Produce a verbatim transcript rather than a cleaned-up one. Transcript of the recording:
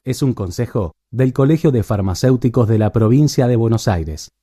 es un consejo del Colegio de Farmacéuticos de la Provincia de Buenos Aires.